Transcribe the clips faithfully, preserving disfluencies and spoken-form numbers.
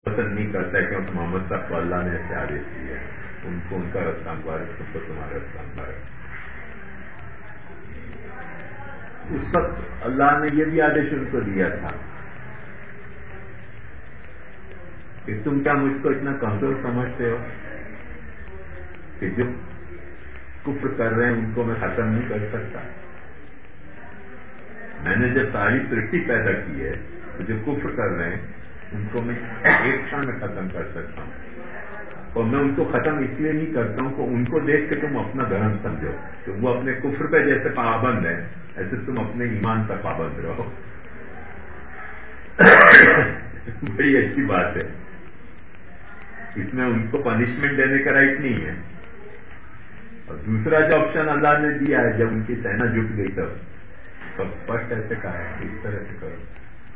पसंद नहीं करता है क्योंकि मोहम्मद साहब को अल्लाह ने ऐसे आदेश दिया, उनको उनका रास्ता मुबारक, तुमको तुम्हारा रास्ता मुबारक। उस वक्त अल्लाह ने यह भी आदेश उनको दिया था कि तुम क्या मुझको इतना कमजोर समझते हो कि जो कुफ्र कर रहे हैं उनको मैं खत्म नहीं कर सकता। मैंने जब सारी सृष्टि पैदा की है तो जो कुफ्र कर रहे हैं उनको मैं एक क्षण में खत्म कर सकता हूं, और मैं उनको खत्म इसलिए नहीं करता हूं कि उनको देख के तुम अपना धर्म समझो। तो वो अपने कुफ्र पे जैसे पाबंद है ऐसे तुम अपने ईमान पर पाबंद रहो। बड़ी अच्छी बात है, इसमें उनको पनिशमेंट देने का राइट नहीं है। और दूसरा जो ऑप्शन अल्लाह ने दिया है, जब उनकी सेना जुट गई तब तब स्पष्ट ऐसे कहा है इस तरह से करो।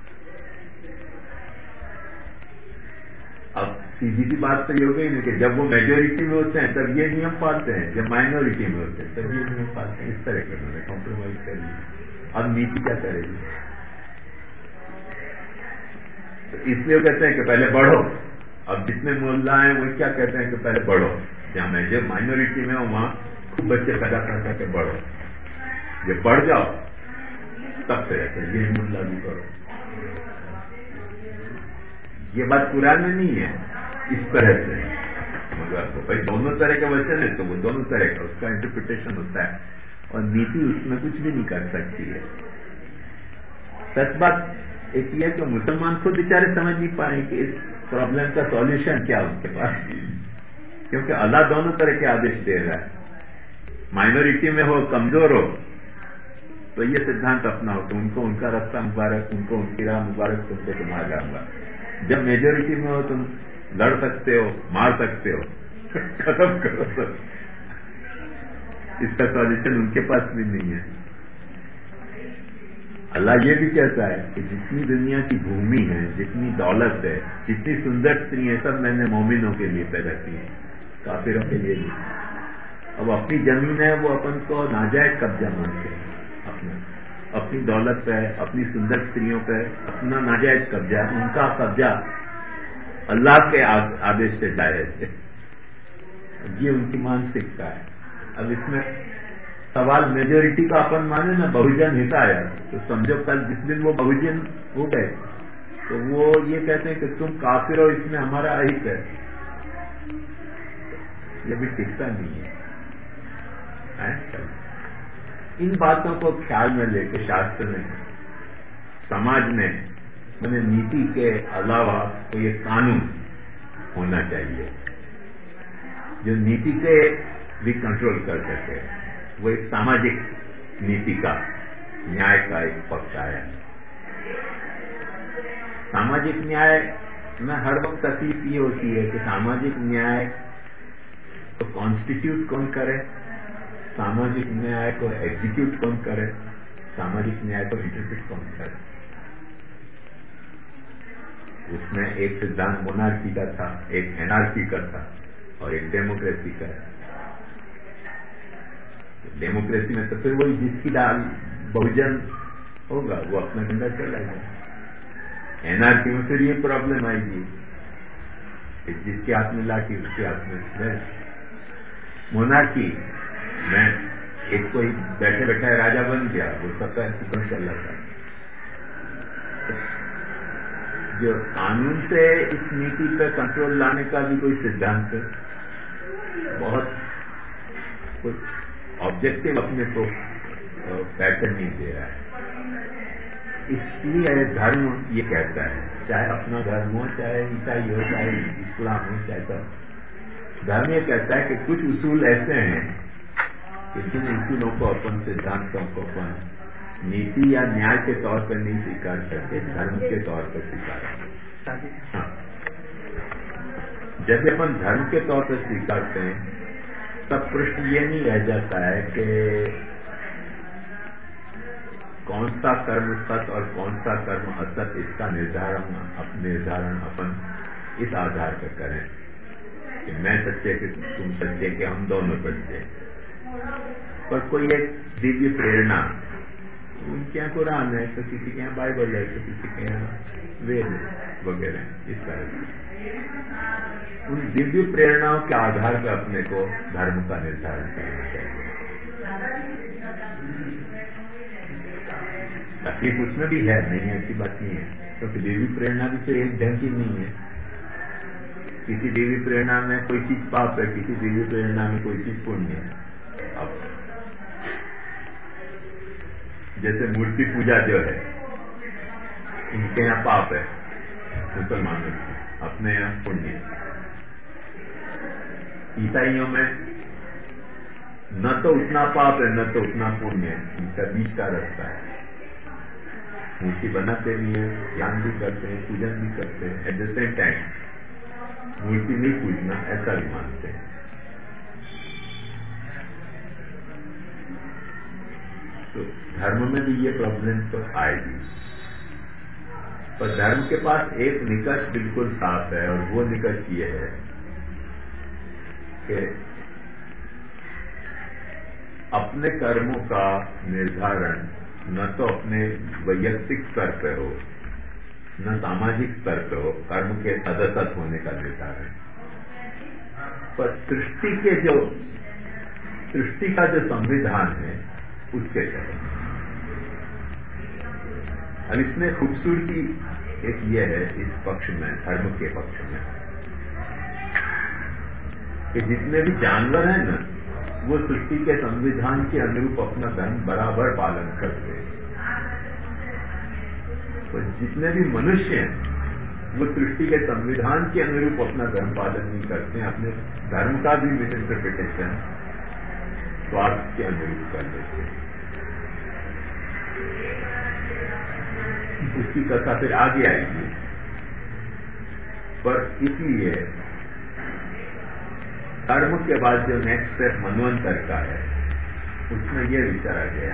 अब सीधी सी बात तो ये हो गई ना कि जब वो मेजोरिटी में होते हैं तब ये नियम पालते हैं, जब माइनॉरिटी में होते हैं तब ये नियम पालते हैं। इस तरह के उन्होंने कॉम्प्रोमाइज कर लिया। अब नीति क्या करेगी? तो इसलिए वो कहते हैं कि पहले बढ़ो। अब जितने मोहल्ला हैं वो क्या कहते हैं कि पहले बढ़ो, जहां मैं जब माइनॉरिटी में हूं वहां खूब बच्चे पैदा कर करके बढ़ो, जब बढ़ जाओ तब से रहते ये नियम लागू करो। ये बात कुरान में नहीं है इस तरह से, मगर तो भाई दोनों तरह के वचन है तो वो दोनों तरह का उसका इंटरप्रिटेशन होता है, और नीति उसमें कुछ भी नहीं कर सकती है। सच बात एक ये कि मुसलमान खुद बेचारे समझ नहीं पाए कि इस प्रॉब्लम का सॉल्यूशन क्या उनके पास, क्योंकि अल्लाह दोनों तरह के आदेश दे रहा है। माइनॉरिटी में हो, कमजोर हो तो ये सिद्धांत अपनाओ तो उनको उनका रास्ता मुबारक, उनको उनकी राह मुबारक, तुमको तुम्हारा जाऊंगा। जब मेजोरिटी में हो तुम लड़ सकते हो, मार सकते हो, खत्म करो सब। इसका सॉल्यूशन उनके पास भी नहीं है। अल्लाह ये भी कहता है कि जितनी दुनिया की भूमि है, जितनी दौलत है, जितनी सुंदर स्त्री है, सब मैंने मोमिनों के लिए पैदा की है, काफिरों के लिए नहीं। अब अपनी जमीन है वो अपन को नाजायज कब्जा मानते हैं, अपना अपनी दौलत पे, अपनी सुंदर स्त्रियों पे अपना नाजायज कब्जा, उनका कब्जा अल्लाह के आदेश से जायज है। ये उनकी मानसिकता है। अब इसमें सवाल मेजोरिटी का अपन माने ना, बहुजन हिताया, तो समझो कल जिस दिन वो बहुजन हो गए तो वो ये कहते हैं कि तुम काफिर हो, इसमें हमारा अहित है। ये भी टिकता नहीं है, है? इन बातों को ख्याल में लेकर शास्त्र में, समाज में मैंने नीति के अलावा कोई एक कानून होना चाहिए जो नीति के भी कंट्रोल कर सके। वो एक सामाजिक नीति का, न्याय का एक पक्ष आया। सामाजिक न्याय में हर वक्त तकलीफ ये होती है कि सामाजिक न्याय तो कॉन्स्टिट्यूट कौन करे, सामाजिक न्याय को एग्जीक्यूट कौन करे, सामाजिक न्याय को इंटरप्रेट कौन करे। उसमें एक सिद्धांत मोनार्की का था, एक एनार्की का था और एक डेमोक्रेसी का है। डेमोक्रेसी में तो फिर वही जिसकी दाल बहुजन होगा वो अपना डंडा चलाएगा। एनार्की में फिर ये प्रॉब्लम आएगी कि जिसके हाथ में लाठी उसके हाथ में। मोनार्की में एक कोई बैठे बैठा राजा बन गया, वो सबका हुक्म चल रहा था। जो कानून से इस नीति पर कंट्रोल लाने का भी कोई सिद्धांत बहुत कुछ ऑब्जेक्टिव अपने को पैटर्न नहीं दे रहा है। इसलिए धर्म ये कहता है, चाहे अपना धर्म हो, चाहे ईसाई हो, चाहे इस्लाम हो, चाहे सब धर्म ये कहता है कि कुछ उसूल ऐसे हैं कि जिन उसूलों को अपन, सिद्धांतों को अपन नीति या न्याय के तौर पर नहीं स्वीकार करते, धर्म के तौर पर स्वीकार। हाँ, जब अपन धर्म के तौर पर स्वीकारते हैं तब प्रश्न ये नहीं रह जाता है कि कौन सा कर्म सत और कौन सा कर्म असत, इसका निर्धारण निर्धारण अपन इस आधार पर करें कि मैं सच्चे कि तुम सच्चे, कि हम दोनों सच्चे। पर कोई एक दिव्य प्रेरणा, उनके यहाँ कुरान है तो किसी के यहाँ बाइबल है तो किसी के यहाँ वेद वगैरह, इस तरह से उन दिव्य प्रेरणाओं के आधार पर अपने को धर्म का निर्धारण करना चाहिए। तकलीफ उसमें भी है, नहीं ऐसी बात नहीं है, क्योंकि दिव्य प्रेरणा भी तो एक ढंग की नहीं है। किसी दिव्य प्रेरणा में कोई चीज पाप है, किसी दिव्य प्रेरणा में कोई चीज पुण्य है। अब जैसे मूर्ति पूजा जो है, इनके यहाँ पाप है मुसलमानों की, अपने यहाँ पुण्य है। ईसाइयों में न तो उतना पाप है न तो उतना पुण्य है, इनका बीच का रास्ता है। मूर्ति बनाते भी है, ध्यान भी करते हैं, पूजन भी करते हैं, एट द सेम टाइम मूर्ति नहीं पूजना ऐसा भी मानते हैं। तो धर्म में भी ये प्रॉब्लम तो आएगी, पर धर्म के पास एक निकष बिल्कुल साफ है, और वो निकष ये है कि अपने कर्मों का निर्धारण न तो अपने वैयक्तिक स्तर पे हो, न सामाजिक स्तर पे हो, कर्म के सदसत होने का निर्धारण, पर सृष्टि के जो सृष्टि का जो संविधान है उसके तहत। अब इसमें खूबसूरती एक ये है इस पक्ष में, धर्म के पक्ष में, कि जितने भी जानवर हैं ना, वो सृष्टि के संविधान के अनुरूप अपना धर्म बराबर पालन करते हैं। तो जितने भी मनुष्य हैं वो सृष्टि के संविधान के अनुरूप अपना धर्म पालन नहीं करते हैं, अपने धर्म का भी मिस इंटरप्रिटेशन स्वार्थ के अनुरूप कर लेते हैं। उसकी कथा फिर आगे आएगी, पर इसलिए कर्म के बाद जो नेक्स्ट स्टेप मनवंतर का है, उसमें यह विचारा गया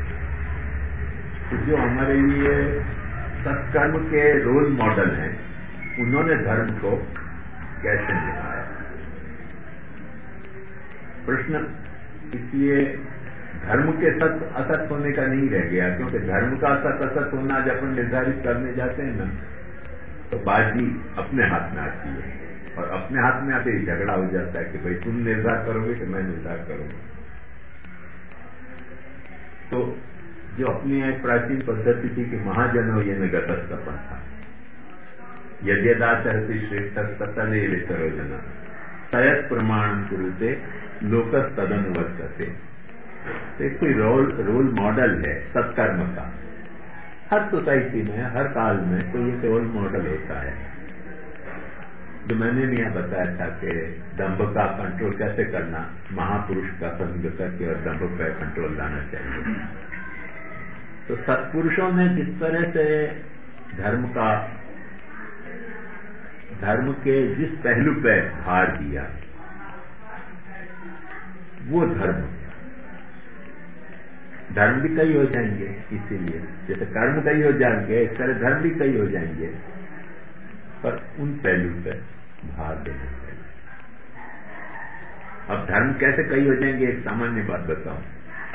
कि जो हमारे लिए सत्कर्म के रोल मॉडल हैं, उन्होंने धर्म को कैसे निभाया। प्रश्न इसलिए धर्म के सत्य असत होने का नहीं रह गया, क्योंकि धर्म का असत असत होना जब अपन निर्धारित करने जाते हैं ना, तो बाजी अपने हाथ में आती है, और अपने हाथ में आते ही झगड़ा हो जाता है कि भाई तुम निर्धार करोगे कि मैं निर्धार करूंगा। तो जो अपनी एक प्राचीन पद्धति थी कि महाजनो ये में गतस्तपन था, यद्यदाचरति श्रेष्ठ ततनेव सरोजना सयत प्रमाण कुरुते लोकस तदनुवर्तते। तो एक कोई रोल रोल मॉडल है सत्कर्म का, हर सोसाइटी में, हर काल में कोई एक रोल मॉडल होता है। जो मैंने भी यहाँ बताया था कि दंभ का कंट्रोल कैसे करना, महापुरुष का संग करके और दंभ पर कंट्रोल लाना चाहिए। तो सत्पुरुषों ने जिस तरह से धर्म का धर्म के जिस पहलू पे भार दिया, वो धर्म धर्म भी कई हो जाएंगे। इसीलिए जैसे कर्म कई हो जाएंगे, इस तरह धर्म भी कई हो जाएंगे, पर उन पहलू पे भार देना चाहिए। अब धर्म कैसे कई हो जाएंगे, एक सामान्य बात बताऊं।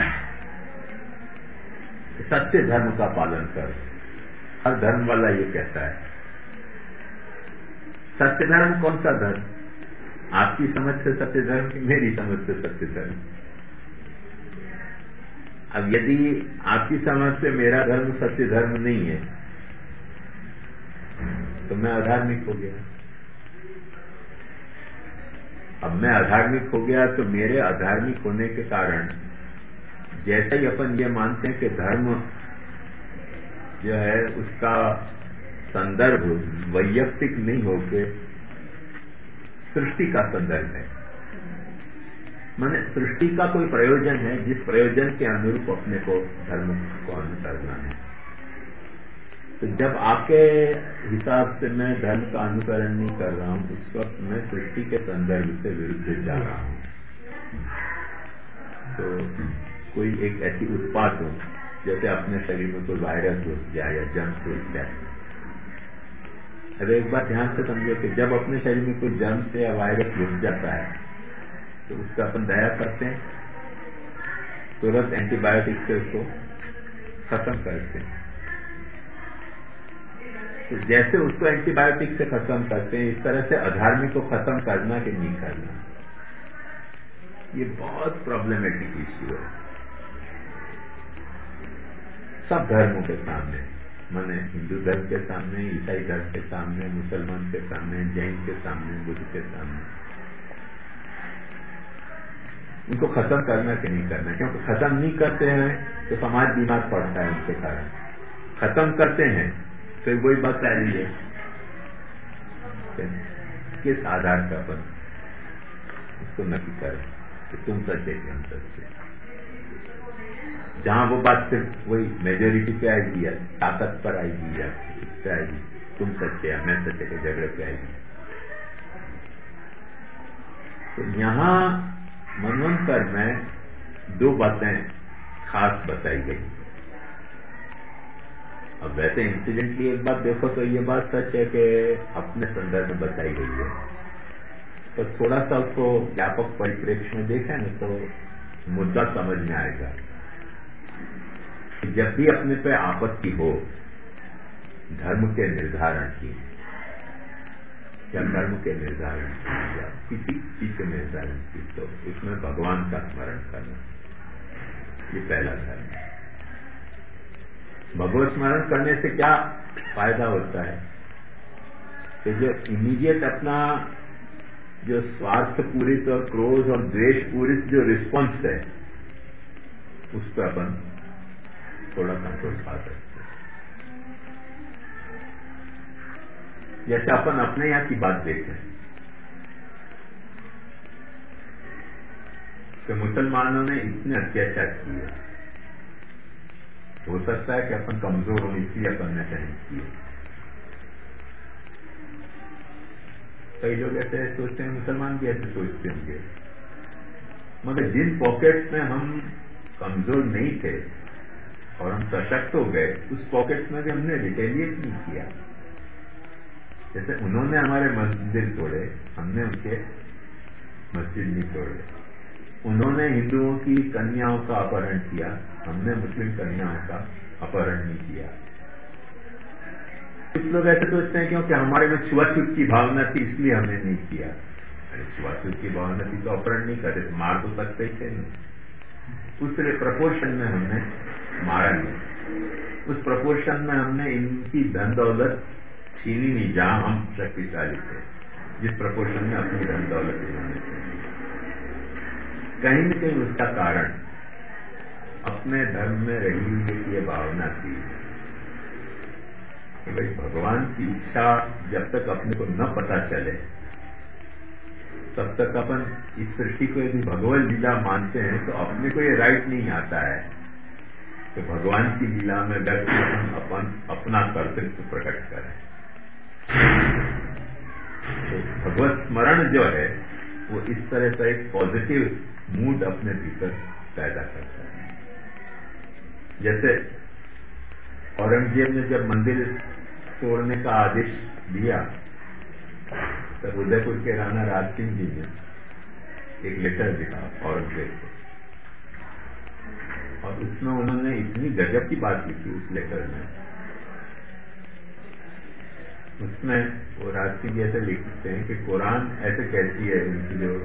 सत्य धर्म का पालन कर, हर धर्म वाला ये कहता है। सत्य धर्म कौन सा धर्म? आपकी समझ से सत्य धर्म की मेरी समझ से सत्य धर्म। अब यदि आपकी समझ से मेरा धर्म सत्य धर्म नहीं है तो मैं अधार्मिक हो गया। अब मैं अधार्मिक हो गया तो मेरे अधार्मिक होने के कारण, जैसे ही अपन ये मानते हैं कि धर्म जो है उसका संदर्भ वैयक्तिक नहीं होके सृष्टि का संदर्भ है, माने सृष्टि का कोई प्रयोजन है जिस प्रयोजन के अनुरूप अपने को धर्म को अनुसरना है। तो जब आपके हिसाब से मैं धर्म का अनुकरण नहीं कर रहा हूं, उस वक्त मैं सृष्टि के संदर्भ से विरुद्ध जा रहा हूं। तो कोई एक ऐसी उत्पाद हो, जैसे अपने शरीर में कोई वायरस घुस जाए या जर्म घुस जाए। अब एक बात ध्यान से समझो कि जब अपने शरीर में कोई जर्म से या वायरस घुस जाता है तो उसका अपन दया करते हैं, तुरंत एंटीबायोटिक से उसको खत्म करते हैं। तो जैसे उसको एंटीबायोटिक से खत्म करते हैं, इस तरह से अधार्मिक को खत्म करना कि नहीं करना, ये बहुत प्रॉब्लमेटिक इश्यू है सब धर्मों के सामने। माने हिंदू धर्म के सामने, ईसाई धर्म के सामने, मुसलमान के सामने, जैन के सामने, बुद्ध के सामने। उनको खत्म करना कि नहीं करना, क्योंकि खत्म नहीं करते हैं तो समाज बीमार पड़ता है उनके कारण। खत्म करते हैं तो वही बात आ रही है किस आधार का अपन उसको नक्की करें कि तुम सच्चे कि हम सच्चे। जहां वो बात सिर्फ वही मेजोरिटी पे आएगी या ताकत पर आएगी या इससे आएगी, तुम सच्चे या मैं सच्चे के झगड़े पे आएगी। तो यहां मनवंतर में दो बातें खास बताई गई। अब वैसे इंसिडेंटली एक बात देखो तो ये बात सच है कि अपने संदर्भ में बताई गई है, तो थोड़ा सा उसको व्यापक परिप्रेक्ष्य में देखें ना तो मुद्दा समझ में आएगा। जब भी अपने पे आपत्ति हो धर्म के निर्धारण की या धर्म के निर्धारण की या किसी चीज के निर्धारण की, तो उसमें भगवान का स्मरण करना, ये पहला धर्म है। भगवत स्मरण करने से क्या फायदा होता है कि जो इमीडिएट अपना जो स्वार्थ पूरित और क्रोध और द्वेष पूरित जो रिस्पॉन्स है उस पर अपन थोड़ा कंट्रोल पा सकते हैं। जैसे अपन अपने यहां की बात देखें कि मुसलमानों ने इतने अत्याचार किए, हो सकता है कि अपन कमजोर हो इसलिए अपन ने नहीं किए। कई लोग ऐसे सोचते हैं, मुसलमान भी ऐसे सोचते होंगे, मगर जिन पॉकेट्स में हम कमजोर नहीं थे और हम सशक्त हो गए, उस पॉकेट्स में भी हमने रिटेलिएट नहीं किया। जैसे उन्होंने हमारे मंदिर तोड़े, हमने उनके मस्जिद नहीं तोड़े। उन्होंने हिंदुओं की कन्याओं का अपहरण किया, हमने मुस्लिम कन्याओं का अपहरण नहीं किया। कुछ लोग ऐसे सोचते हैं क्योंकि हमारे में छुआछूत की भावना थी इसलिए हमने नहीं किया। अरे छुआछूत की भावना थी तो अपहरण नहीं करते, मार तो सकते ही थे नहीं। उस प्रपोर्शन में हमने मारा नहीं, उस प्रपोर्शन में हमने इनकी धन दौलत छीनी नहीं जहां हम शक्तिशाली थे, जिस प्रपोर्शन में अपनी धन दौलत इन्होंने छीनी। कहीं न कहीं उसका कारण अपने धर्म में रही हुई ये भावना थी कि भाई भगवान की इच्छा जब तक अपने को न पता चले तब तक अपन इस सृष्टि को यदि भगवत लीला मानते हैं तो अपने को ये राइट नहीं आता है कि भगवान की लीला में व्यक्ति अपन अपना कर्तव्य प्रकट करें। तो भगवत स्मरण जो है वो इस तरह का एक पॉजिटिव मूड अपने भीतर पैदा करता है। जैसे औरंगजेब ने जब मंदिर तोड़ने का आदेश दिया तब उदयपुर के राणा राज सिंह जी ने एक लेटर लिखा औरंगजेब को, और उसमें उन्होंने इतनी गजब की बात लिखी उस लेटर में। उसमें वो राज सिंह जी ऐसे लिखते हैं कि कुरान ऐसे कहती है, उनकी जो